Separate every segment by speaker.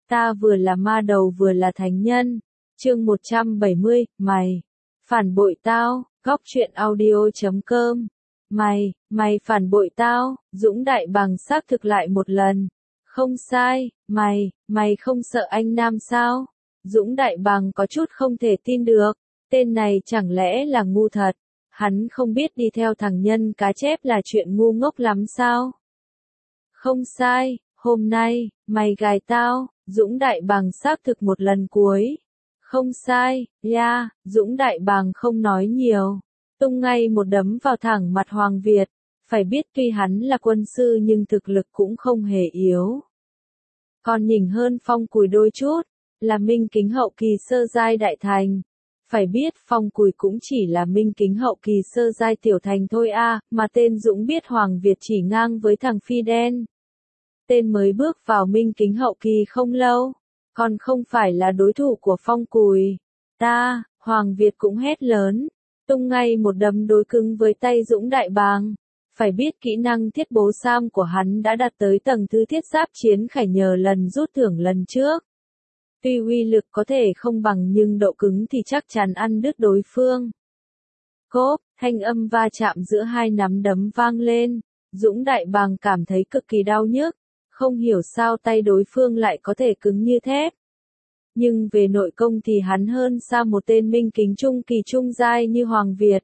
Speaker 1: Ta vừa là ma đầu vừa là thánh nhân. Chương 170, mày phản bội tao, góc truyện audio.com. Mày phản bội tao, Dũng Đại Bàng xác thực lại một lần. Không sai, mày không sợ anh Nam sao? Dũng Đại Bàng có chút không thể tin được, tên này chẳng lẽ là ngu thật? Hắn không biết đi theo thằng nhân cá chép là chuyện ngu ngốc lắm sao? Không sai, hôm nay, mày gài tao, Dũng Đại Bàng xác thực một lần cuối. Không sai, Dũng Đại Bàng không nói nhiều, tung ngay một đấm vào thẳng mặt Hoàng Việt. Phải biết tuy hắn là quân sư nhưng thực lực cũng không hề yếu. Còn nhỉnh hơn Phong Cùi đôi chút, là minh kính hậu kỳ sơ giai đại thành. Phải biết Phong Cùi cũng chỉ là minh kính hậu kỳ sơ giai tiểu thành thôi mà tên Dũng biết Hoàng Việt chỉ ngang với thằng Phi Đen. Tên mới bước vào minh kính hậu kỳ không lâu, còn không phải là đối thủ của Phong Cùi. Hoàng Việt cũng hét lớn, tung ngay một đấm đối cứng với tay Dũng Đại Bàng. Phải biết kỹ năng thiết bố sam của hắn đã đạt tới tầng thứ thiết giáp chiến khải nhờ lần rút thưởng lần trước. Tuy uy lực có thể không bằng nhưng độ cứng thì chắc chắn ăn đứt đối phương. Cốp, thanh âm va chạm giữa hai nắm đấm vang lên, Dũng Đại Bàng cảm thấy cực kỳ đau nhức, không hiểu sao tay đối phương lại có thể cứng như thép. Nhưng về nội công thì hắn hơn xa một tên minh kính trung kỳ trung giai như Hoàng Việt.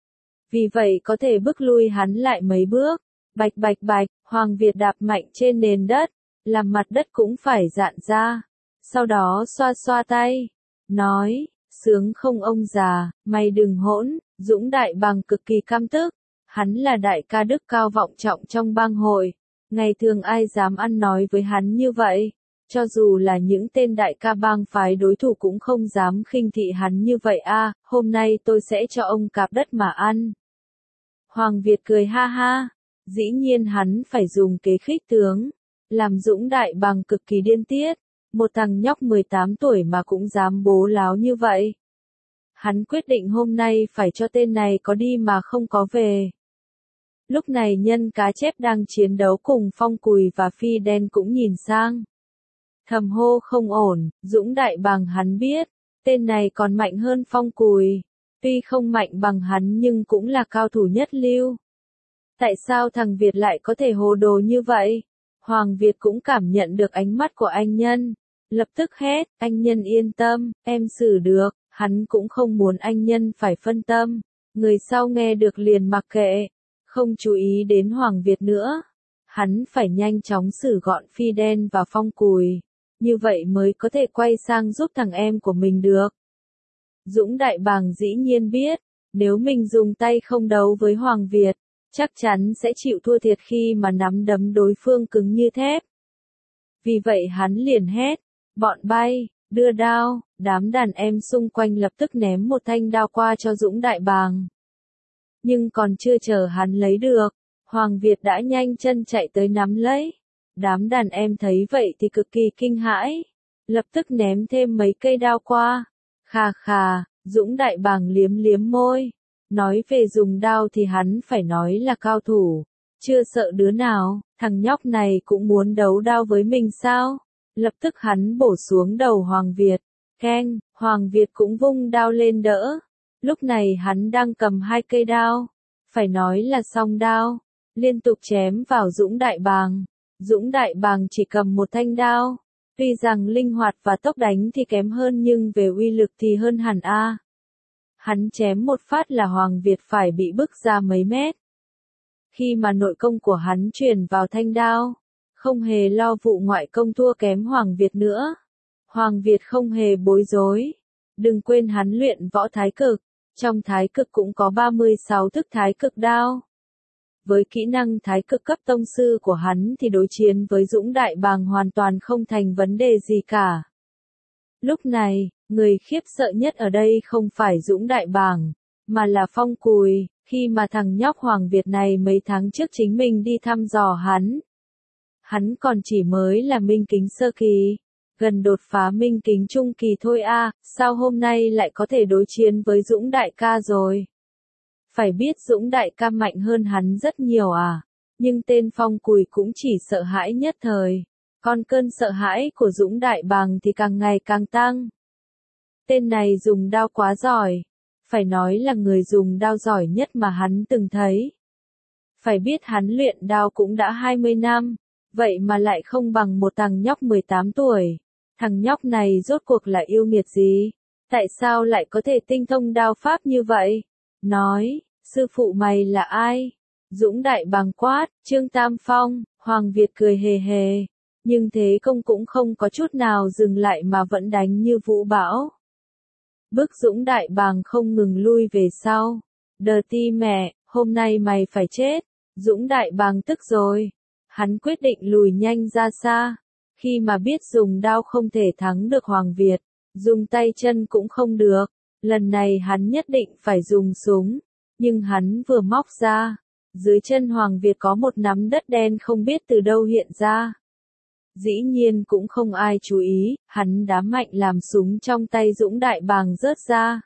Speaker 1: Vì vậy có thể bức lui hắn lại mấy bước. Bạch, Hoàng Việt đạp mạnh trên nền đất, làm mặt đất cũng phải rạn ra. Sau đó xoa xoa tay, nói, sướng không ông già, mày đừng hỗn. Dũng Đại Bàng cực kỳ căm tức, hắn là đại ca đức cao vọng trọng trong bang hội. Ngày thường ai dám ăn nói với hắn như vậy, cho dù là những tên đại ca bang phái đối thủ cũng không dám khinh thị hắn như vậy hôm nay tôi sẽ cho ông cạp đất mà ăn. Hoàng Việt cười ha ha, dĩ nhiên hắn phải dùng kế khích tướng, làm Dũng Đại Bàng cực kỳ điên tiết, một thằng nhóc 18 tuổi mà cũng dám bố láo như vậy. Hắn quyết định hôm nay phải cho tên này có đi mà không có về. Lúc này nhân cá chép đang chiến đấu cùng Phong Cùi và Phi Đen cũng nhìn sang. Thầm hô không ổn, Dũng Đại Bàng hắn biết, tên này còn mạnh hơn Phong Cùi. Tuy không mạnh bằng hắn nhưng cũng là cao thủ nhất lưu. Tại sao thằng Việt lại có thể hồ đồ như vậy? Hoàng Việt cũng cảm nhận được ánh mắt của anh Nhân. Lập tức hét, anh Nhân yên tâm, em xử được. Hắn cũng không muốn anh Nhân phải phân tâm. Người sau nghe được liền mặc kệ, không chú ý đến Hoàng Việt nữa. Hắn phải nhanh chóng xử gọn Phi Đen và Phong Cùi. Như vậy mới có thể quay sang giúp thằng em của mình được. Dũng Đại Bàng dĩ nhiên biết, nếu mình dùng tay không đấu với Hoàng Việt, chắc chắn sẽ chịu thua thiệt khi mà nắm đấm đối phương cứng như thép. Vì vậy hắn liền hét, bọn bay, đưa đao, đám đàn em xung quanh lập tức ném một thanh đao qua cho Dũng Đại Bàng. Nhưng còn chưa chờ hắn lấy được, Hoàng Việt đã nhanh chân chạy tới nắm lấy. Đám đàn em thấy vậy thì cực kỳ kinh hãi, lập tức ném thêm mấy cây đao qua. Khà, Dũng Đại Bàng liếm môi, nói về dùng đao thì hắn phải nói là cao thủ, chưa sợ đứa nào, thằng nhóc này cũng muốn đấu đao với mình sao? Lập tức hắn bổ xuống đầu Hoàng Việt, keng, Hoàng Việt cũng vung đao lên đỡ, lúc này hắn đang cầm hai cây đao, phải nói là song đao, liên tục chém vào Dũng Đại Bàng. Dũng Đại Bàng chỉ cầm một thanh đao. Tuy rằng linh hoạt và tốc đánh thì kém hơn nhưng về uy lực thì hơn hẳn Hắn chém một phát là Hoàng Việt phải bị bức ra mấy mét. Khi mà nội công của hắn truyền vào thanh đao, không hề lo vụ ngoại công thua kém Hoàng Việt nữa. Hoàng Việt không hề bối rối. Đừng quên hắn luyện võ thái cực, trong thái cực cũng có 36 thức thái cực đao. Với kỹ năng thái cực cấp tông sư của hắn thì đối chiến với Dũng Đại Bàng hoàn toàn không thành vấn đề gì cả. Lúc này, người khiếp sợ nhất ở đây không phải Dũng Đại Bàng, mà là Phong Cùi, khi mà thằng nhóc Hoàng Việt này mấy tháng trước chính mình đi thăm dò hắn. Hắn còn chỉ mới là minh kính sơ kỳ, gần đột phá minh kính trung kỳ thôi sao hôm nay lại có thể đối chiến với Dũng Đại ca rồi? Phải biết Dũng Đại ca mạnh hơn hắn rất nhiều nhưng tên Phong Cùi cũng chỉ sợ hãi nhất thời. Còn cơn sợ hãi của Dũng Đại Bàng thì càng ngày càng tăng. Tên này dùng đao quá giỏi. Phải nói là người dùng đao giỏi nhất mà hắn từng thấy. Phải biết hắn luyện đao cũng đã 20 năm. Vậy mà lại không bằng một thằng nhóc 18 tuổi. Thằng nhóc này rốt cuộc là yêu nghiệt gì? Tại sao lại có thể tinh thông đao pháp như vậy? Nói, sư phụ mày là ai? Dũng Đại Bàng quát, Trương Tam Phong. Hoàng Việt cười hề hề. Nhưng thế công cũng không có chút nào dừng lại mà vẫn đánh như vũ bão. Bức Dũng Đại Bàng không ngừng lui về sau. Đờ ti mẹ, hôm nay mày phải chết. Dũng Đại Bàng tức rồi. Hắn quyết định lùi nhanh ra xa. Khi mà biết dùng đao không thể thắng được Hoàng Việt, dùng tay chân cũng không được. Lần này hắn nhất định phải dùng súng. Nhưng hắn vừa móc ra. Dưới chân Hoàng Việt có một nắm đất đen không biết từ đâu hiện ra. Dĩ nhiên cũng không ai chú ý, hắn đá mạnh làm súng trong tay Dũng Đại Bàng rớt ra.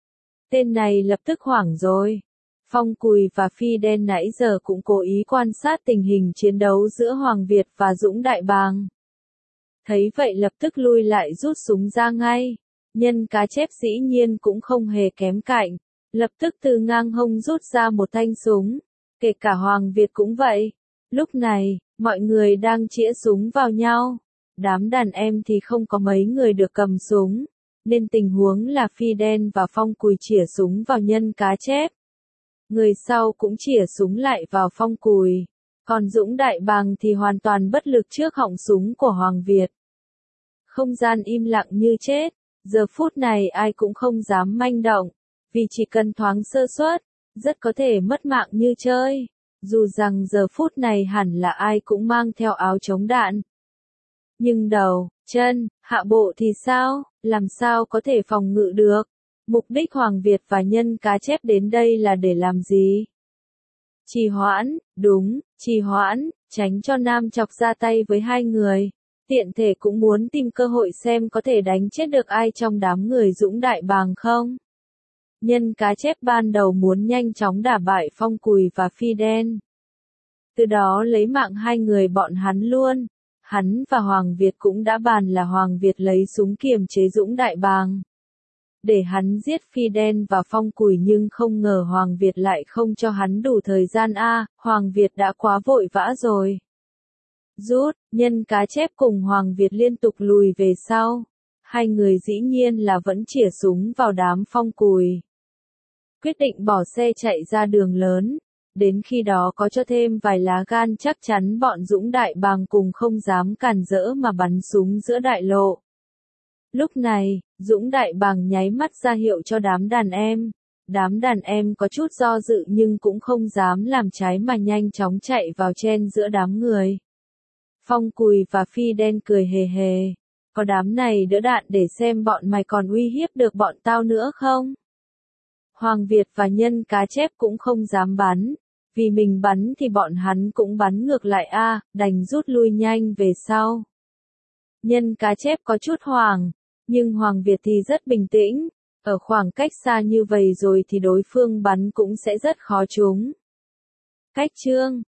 Speaker 1: Tên này lập tức hoảng rồi. Phong Cùi và Phi Đen nãy giờ cũng cố ý quan sát tình hình chiến đấu giữa Hoàng Việt và Dũng Đại Bàng. Thấy vậy lập tức lui lại rút súng ra ngay. Nhân Cá Chép dĩ nhiên cũng không hề kém cạnh. Lập tức từ ngang hông rút ra một thanh súng. Kể cả Hoàng Việt cũng vậy. Lúc này, mọi người đang chĩa súng vào nhau. Đám đàn em thì không có mấy người được cầm súng. Nên tình huống là Phi Đen và Phong Cùi chĩa súng vào Nhân Cá Chép. Người sau cũng chĩa súng lại vào Phong Cùi. Còn Dũng Đại Bàng thì hoàn toàn bất lực trước họng súng của Hoàng Việt. Không gian im lặng như chết. Giờ phút này ai cũng không dám manh động. Vì chỉ cần thoáng sơ suất, rất có thể mất mạng như chơi. Dù rằng giờ phút này hẳn là ai cũng mang theo áo chống đạn. Nhưng đầu, chân, hạ bộ thì sao? Làm sao có thể phòng ngự được? Mục đích Hoàng Việt và Nhân Cá Chép đến đây là để làm gì? Trì hoãn, đúng, trì hoãn, tránh cho Nam Chọc ra tay với hai người. Tiện thể cũng muốn tìm cơ hội xem có thể đánh chết được ai trong đám người Dũng Đại Bàng không? Nhân Cá Chép ban đầu muốn nhanh chóng đả bại Phong Cùi và Phi Đen. Từ đó lấy mạng hai người bọn hắn luôn. Hắn và Hoàng Việt cũng đã bàn là Hoàng Việt lấy súng kiềm chế Dũng Đại Bàng. Để hắn giết Phi Đen và Phong Cùi nhưng không ngờ Hoàng Việt lại không cho hắn đủ thời gian Hoàng Việt đã quá vội vã rồi. Rút, Nhân Cá Chép cùng Hoàng Việt liên tục lùi về sau. Hai người dĩ nhiên là vẫn chĩa súng vào đám Phong Cùi. Quyết định bỏ xe chạy ra đường lớn. Đến khi đó có cho thêm vài lá gan chắc chắn bọn Dũng Đại Bàng cùng không dám cản rỡ mà bắn súng giữa đại lộ. Lúc này, Dũng Đại Bàng nháy mắt ra hiệu cho đám đàn em. Đám đàn em có chút do dự nhưng cũng không dám làm trái mà nhanh chóng chạy vào chen giữa đám người. Phong Cùi và Phi Đen cười hề hề. Có đám này đỡ đạn để xem bọn mày còn uy hiếp được bọn tao nữa không? Hoàng Việt và Nhân Cá Chép cũng không dám bắn. Vì mình bắn thì bọn hắn cũng bắn ngược lại đành rút lui nhanh về sau. Nhân Cá Chép có chút hoảng. Nhưng Hoàng Việt thì rất bình tĩnh. Ở khoảng cách xa như vậy rồi thì đối phương bắn cũng sẽ rất khó trúng. Cách chương